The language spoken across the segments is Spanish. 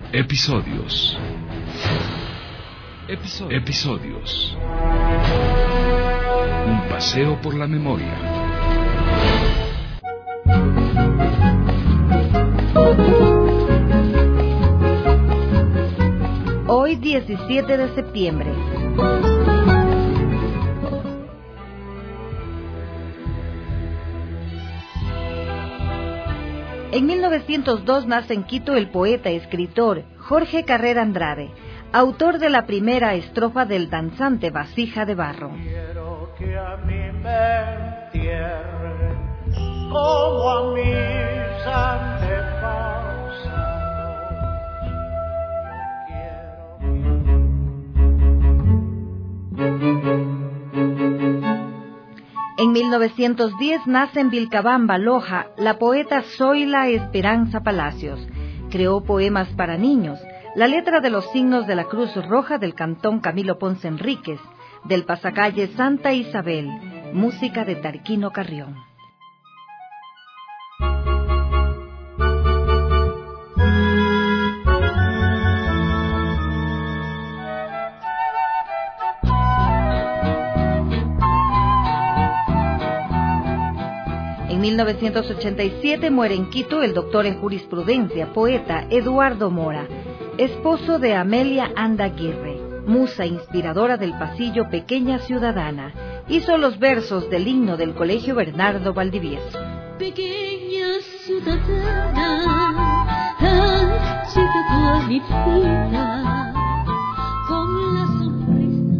Episodios. Un paseo por la memoria. Hoy 17 de septiembre. En 1902 nace en Quito el poeta y escritor Jorge Carrera Andrade, autor de la primera estrofa del danzante Vasija de Barro. Quiero que a mí me entierren como a mis antepasados. En 1910 nace en Vilcabamba, Loja, la poeta Zoila Esperanza Palacios. Creó poemas para niños, la letra de los signos de la Cruz Roja del Cantón Camilo Ponce Enríquez, del pasacalle Santa Isabel, música de Tarquino Carrión. En 1987 muere en Quito el doctor en jurisprudencia, poeta Eduardo Mora, esposo de Amelia Anda Aguirre, musa inspiradora del pasillo Pequeña Ciudadana. Hizo los versos del himno del Colegio Bernardo Valdivieso. Pequeña ciudadana, tan chica tu vida, con la sonrisa.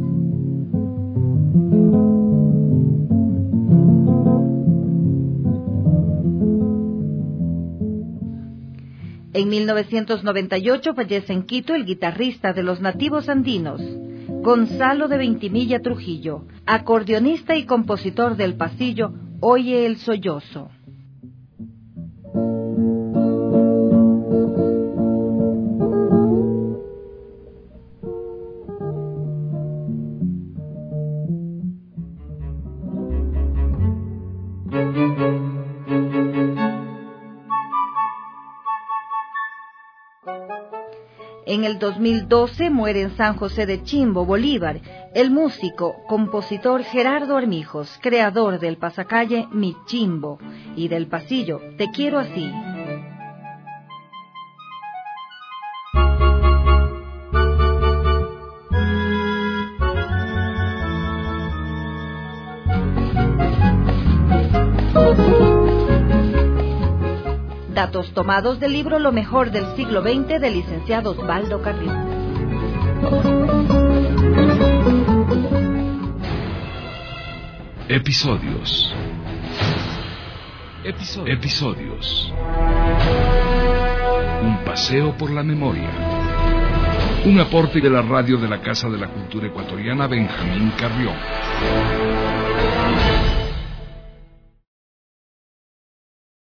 En 1998 fallece en Quito el guitarrista de los Nativos Andinos, Gonzalo de Ventimilla Trujillo, acordeonista y compositor del pasillo Oye el Sollozo. En el 2012 muere en San José de Chimbo, Bolívar, el músico, compositor Gerardo Armijos, creador del pasacalle Mi Chimbo y del pasillo Te Quiero Así. Datos tomados del libro Lo mejor del siglo XX del licenciado Osvaldo Carrión. Episodios. Un paseo por la memoria. Un aporte de la radio de la Casa de la Cultura Ecuatoriana Benjamín Carrión.